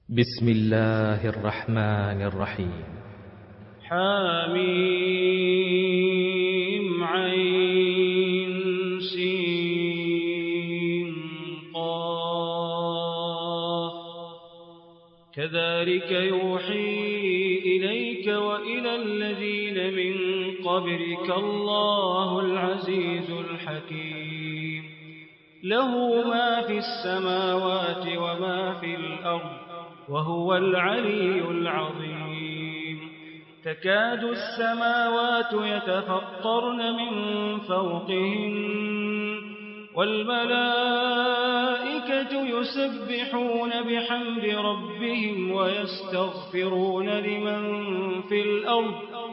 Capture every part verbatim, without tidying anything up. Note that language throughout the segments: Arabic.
بسم الله الرحمن الرحيم. حميم عين سين قاف كذلك يوحي إليك وإلى الذين من قبلك الله العزيز الحكيم له ما في السماوات وما في الأرض وهو العلي العظيم تكاد السماوات يتفطرن من فوقهن والملائكة يسبحون بحمد ربهم ويستغفرون لمن في الأرض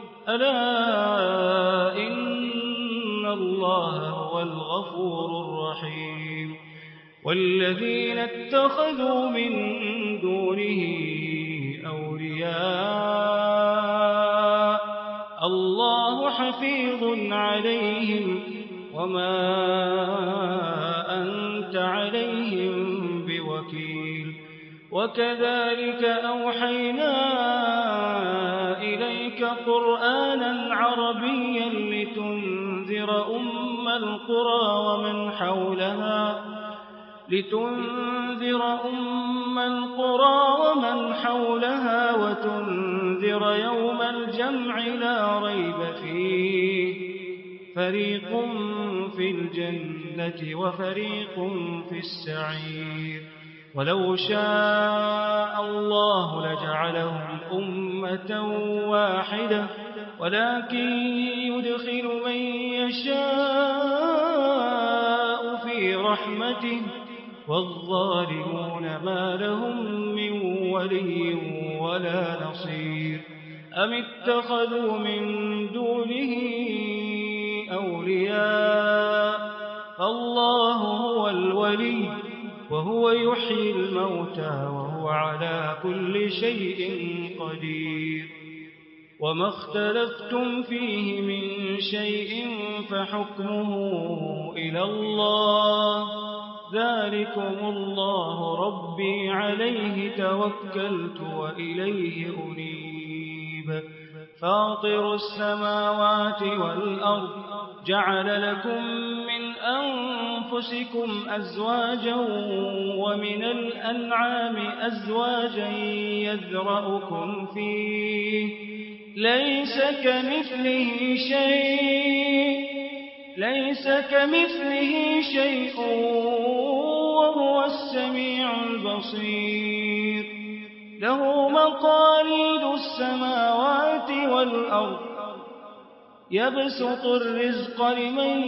ألا إن الله هو الغفور الرحيم والذين اتخذوا من دونه أولياء الله حفيظ عليهم وما أنت عليهم بوكيل وكذلك أوحينا إليك قرآنا عربيا لتنذر أم القرى ومن حولها لتنذر أم القرى ومن حولها وتنذر يوم الجمع لا ريب فيه فريق في الجنة وفريق في السعير ولو شاء الله لجعلهم أمة واحدة ولكن يدخل من يشاء في رحمته والظالمون ما لهم من ولي ولا نصير أم اتخذوا من دونه أولياء فالله هو الولي وهو يحيي الموتى وهو على كل شيء قدير وما اختلفتم فيه من شيء فحكمه إلى الله ذلكم الله ربي عليه توكلت وإليه أنيب فاطر السماوات والأرض جعل لكم من أنفسكم أزواجا ومن الأنعام أزواجا يذرأكم فيه ليس كمثله شيء ليس كمثله شيء وهو السميع البصير له مقاليد السماوات والأرض يبسط الرزق لمن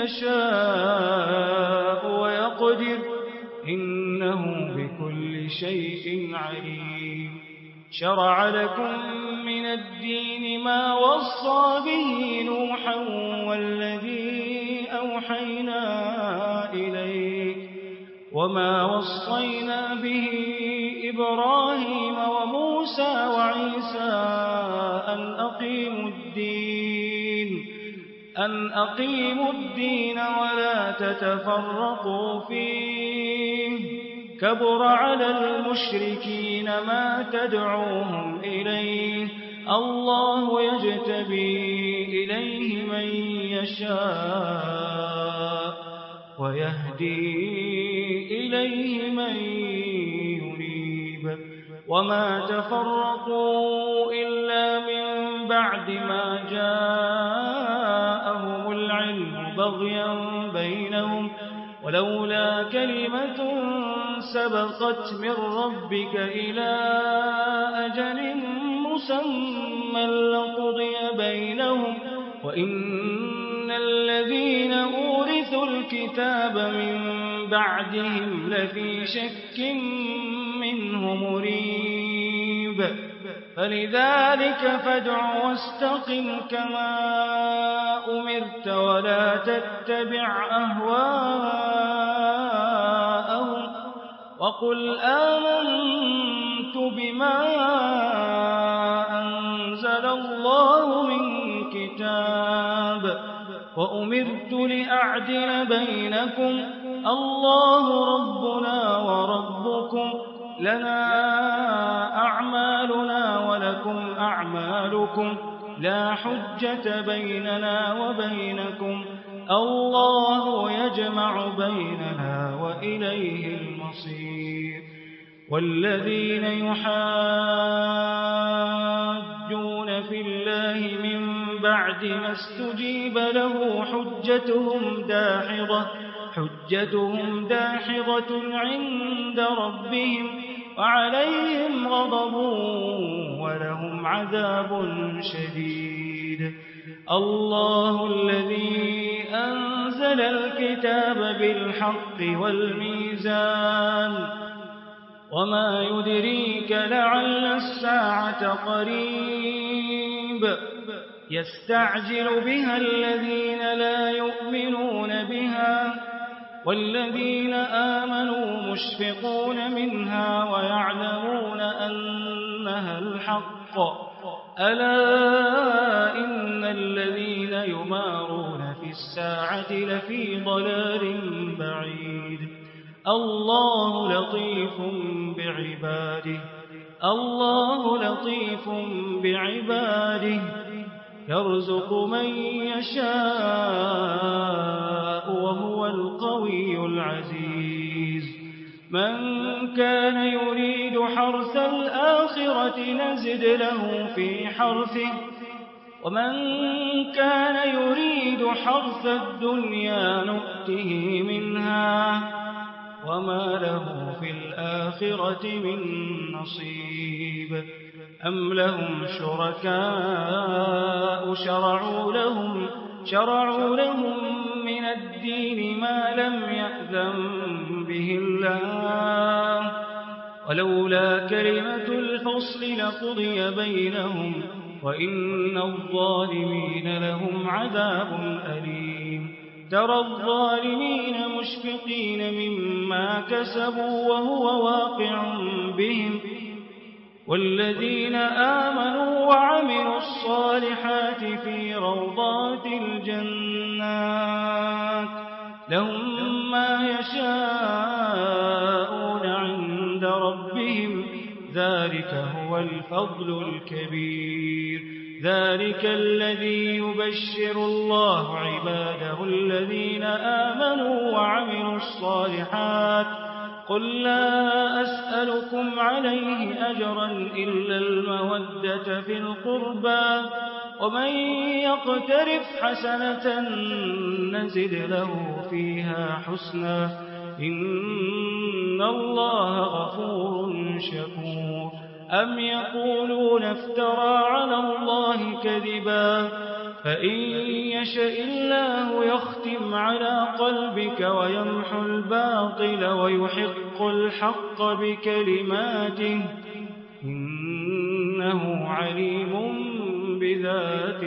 يشاء ويقدر إنه بكل شيء عليم شرع لكم من الدين ما وصى به نوحا والذي أوحينا إليك وما وصينا به إبراهيم وموسى وعيسى أن أقيموا الدين أن أقيموا الدين ولا تتفرقوا فيه كبر على المشركين ما تدعوهم إليه الله يجتبي إليه من يشاء ويهدي إليه من ينيب وما تفرقوا إلا من بعد ما جاءهم العلم بغيا بينهم ولولا كلمة سبقت من ربك إلى أجل مسمى لقضي بينهم وإن الذين أورثوا الكتاب من بعدهم لفي شك منه مريب فلذلك فادع واستقم كما أمرت ولا تتبع أهواءهم وقل آمنت بما أنزل الله من كتاب وأمرت لأعدل بينكم الله ربنا وربكم لنا أعمالكم لا حجة بيننا وبينكم الله يجمع بيننا وإليه المصير والذين يحاجون في الله من بعد ما استجيب له حجتهم داحضة حجتهم داحضة عند ربهم وعليهم غضب ولهم عذاب شديد الله الذي أنزل الكتاب بالحق والميزان وما يدريك لعل الساعة قريب يستعجل بها الذين لا يؤمنون بها والذين آمنوا مشفقون منها ويعلمون أنها الحق ألا إن الذين يمارون في الساعة لفي ضلال بعيد الله لطيف بعباده الله لطيف بعباده يرزق من يشاء وهو القوي العزيز من كان يريد حرث الآخرة نزد له في حرثه ومن كان يريد حرث الدنيا نؤته منها وما له في الآخرة من نصيب أم لهم شركاء شرعوا لهم شرعوا لهم من الدين ما لم يأذن به الله ولولا كلمة الفصل لقضي بينهم وإن الظالمين لهم عذاب أليم ترى الظالمين مشفقين مما كسبوا وهو واقع بهم والذين آمنوا وعملوا الصالحات في روضات الجنات لهم ما يشاءون عند ربهم ذلك هو الفضل الكبير ذلك الذي يبشر الله عباده الذين آمنوا وعملوا الصالحات قل لا أسألكم عليه أجرا إلا المودة في القربى ومن يقترف حسنة نزد له فيها حسنا إن الله غفور شكور أم يقولون افترى على الله كذبا فإن يشاء الله يختم على قلبك ويمحو الباطل ويحق الحق بكلماته إنه عليم بذات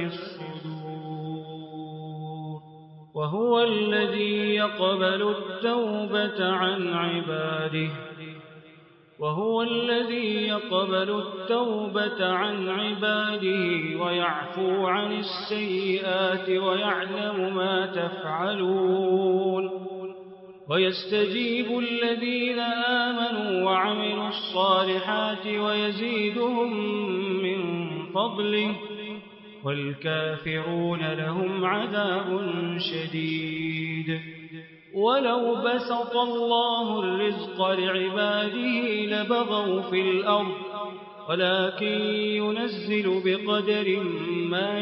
الصدور وهو الذي يقبل التوبة عن عباده وهو الذي يقبل التوبة عن عباده ويعفو عن السيئات ويعلم ما تفعلون ويستجيب الذين آمنوا وعملوا الصالحات ويزيدهم من فضله والكافرون لهم عذاب شديد ولو بسط الله الرزق لعباده لبغوا في الأرض ولكن ينزل بقدر ما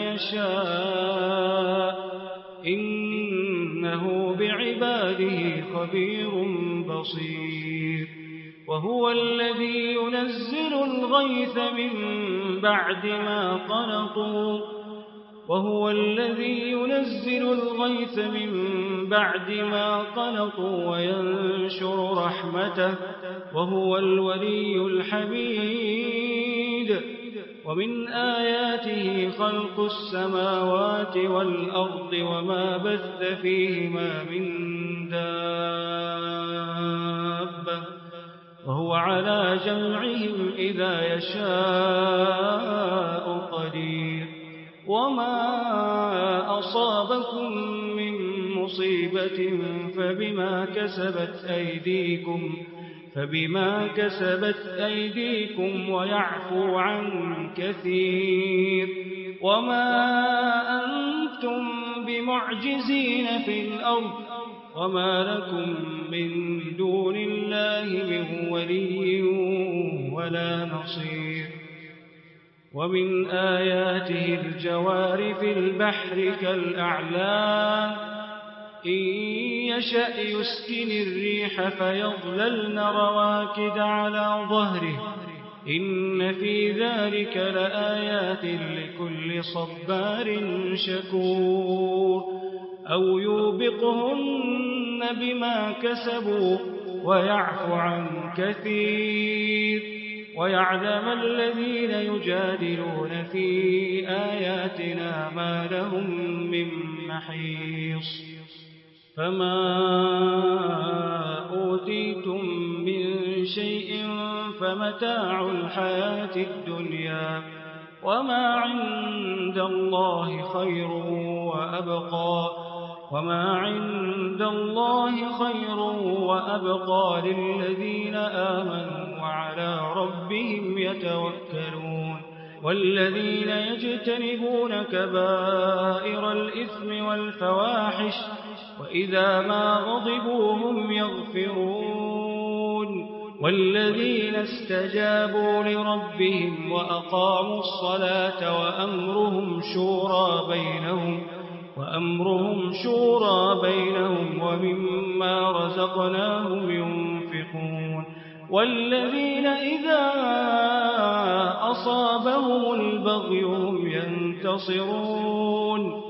يشاء إنه بعباده خبير بصير وهو الذي ينزل الغيث من بعد ما قنطوا وهو الذي ينزل الغيث من بعد ما قنطوا وينشر رحمته وهو الولي الحميد ومن آياته خلق السماوات والأرض وما بث فيهما من دابة وهو على جمعهم إذا يشاء قدير وما أصابكم من مصيبة فبما كسبت أيديكم فبما كسبت أيديكم ويعفو عن كثير وما أنتم بمعجزين في الأرض وما لكم من دون الله من ولي ولا نصير ومن آياته الجوار في البحر كالأعلام إن يشأ يسكن الريح فيظللن رواكد على ظهره إن في ذلك لآيات لكل صبار شكور أو يوبقهن بما كسبوا ويعفو عن كثير ويعلم الذين يجادلون في آياتنا ما لهم من محيص فما أوتيتم من شيء فمتاع الحياة الدنيا وما عند الله خير وأبقى وما عند الله خير وأبقى للذين آمنوا وعلى ربهم يتوكلون والذين يجتنبون كبائر الإثم والفواحش وإذا ما غضبوا هم يغفرون والذين استجابوا لربهم وأقاموا الصلاة وأمرهم شورى بينهم وأمرهم شورى بينهم ومما رزقناهم ينفقون والذين إذا أصابهم البغي هم ينتصرون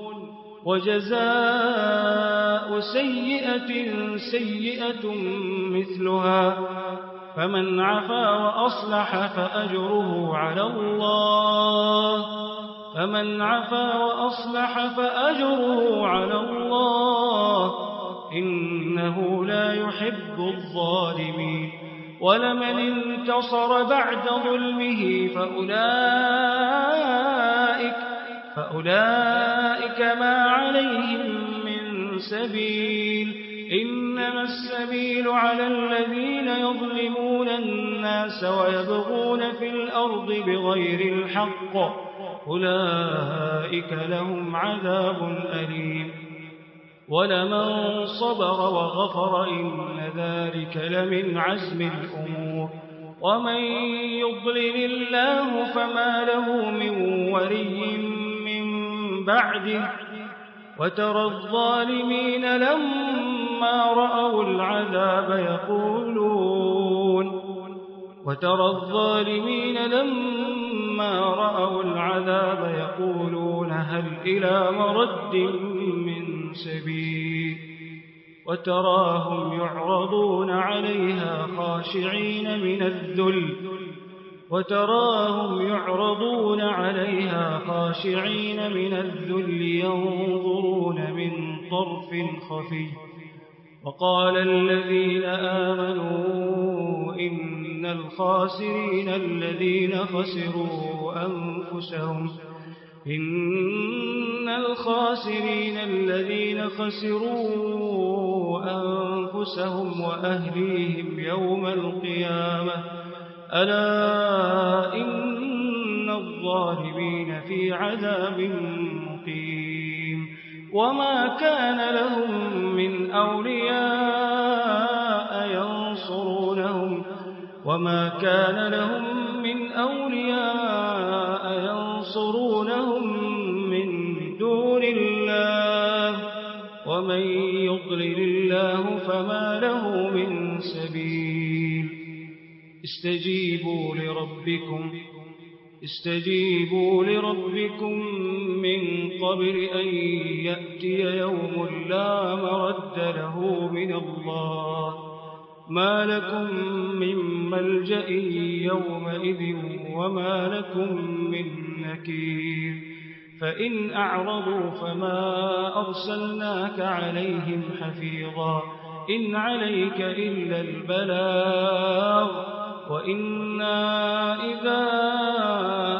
وجزاء سيئة سيئة مثلها فمن عفا وأصلح فأجره على الله فمن عفا وأصلح فأجره على الله إنه لا يحب الظالمين ولمن انتصر بعد ظلمه فأولئك فأولئك ما عليهم من سبيل إنما السبيل على الذين يظلمون الناس ويبغون في الأرض بغير الحق أولئك لهم عذاب أليم ولمن صبر وغفر إن ذلك لمن عزم الأمور ومن يضلل الله فما له من ولي من بعده وترى الظالمين لما رأوا العذاب يقولون وترى الظالمين لما رأوا العذاب يقولون هل إلى مرد من سبيل وتراهم يعرضون عليها خاشعين من الذل وتراهم يعرضون عليها خاشعين من الذل ينظرون من طرف خفي وقال الذين آمنوا إن الخاسرين الذين خسروا أنفسهم إن الخاسرين الذين خسروا أنفسهم وأهليهم يوم القيامة ألا إن الظالمين في عذاب مقيم وما كان لهم من أولياء ينصرونهم وما كان لهم من أولياء ينصرونهم من دون الله ومن يضلل الله فما له من سبيل استجيبوا لربكم استجيبوا لربكم من قبل أن يأتي يوم لا مرد له من الله ما لكم من ملجأ يومئذ وما لكم من نكير فإن أعرضوا فما أرسلناك عليهم حفيظا إن عليك إلا البلاغ وإنا إذا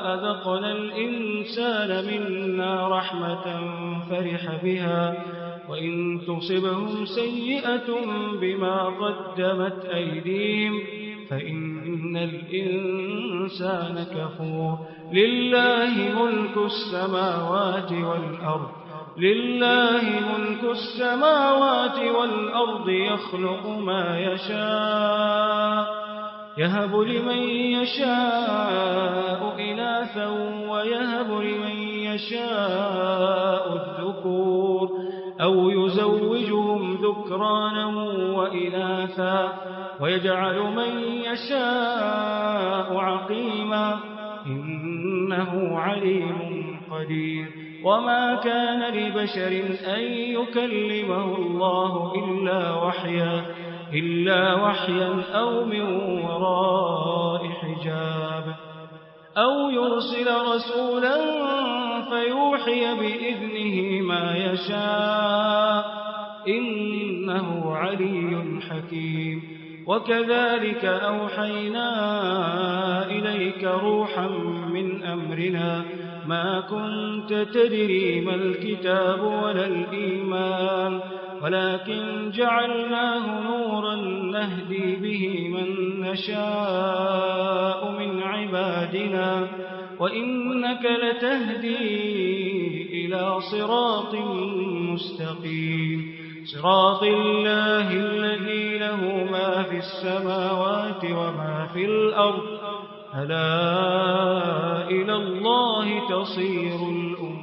أذقنا الإنسان منا رحمة فرح بها وإن تصبهم سيئة بما قدمت أيديهم فإن الإنسان كفور. لله ملك السماوات والأرض لله ملك السماوات والأرض يخلق ما يشاء يهب لمن يشاء إناثا ويهب لمن يشاء الذكور أو يزوجهم ذكرانا وإناثا ويجعل من يشاء عقيما إنه عليم قدير. وما كان لبشر أن يكلمه الله إلا وحيا إلا وحيا أو من وراء حجاب أو يرسل رسولا فيوحي بإذنه ما يشاء إنه علي حكيم. وكذلك أوحينا إليك روحا من أمرنا ما كنت تدري ما الكتاب ولا الإيمان ولكن جعلناه نورا نهدي به من نشاء من عبادنا وإنك لتهدي إلى صراط مستقيم صراط الله الذي له ما في السماوات وما في الأرض ألا إلى الله تصير الأمور.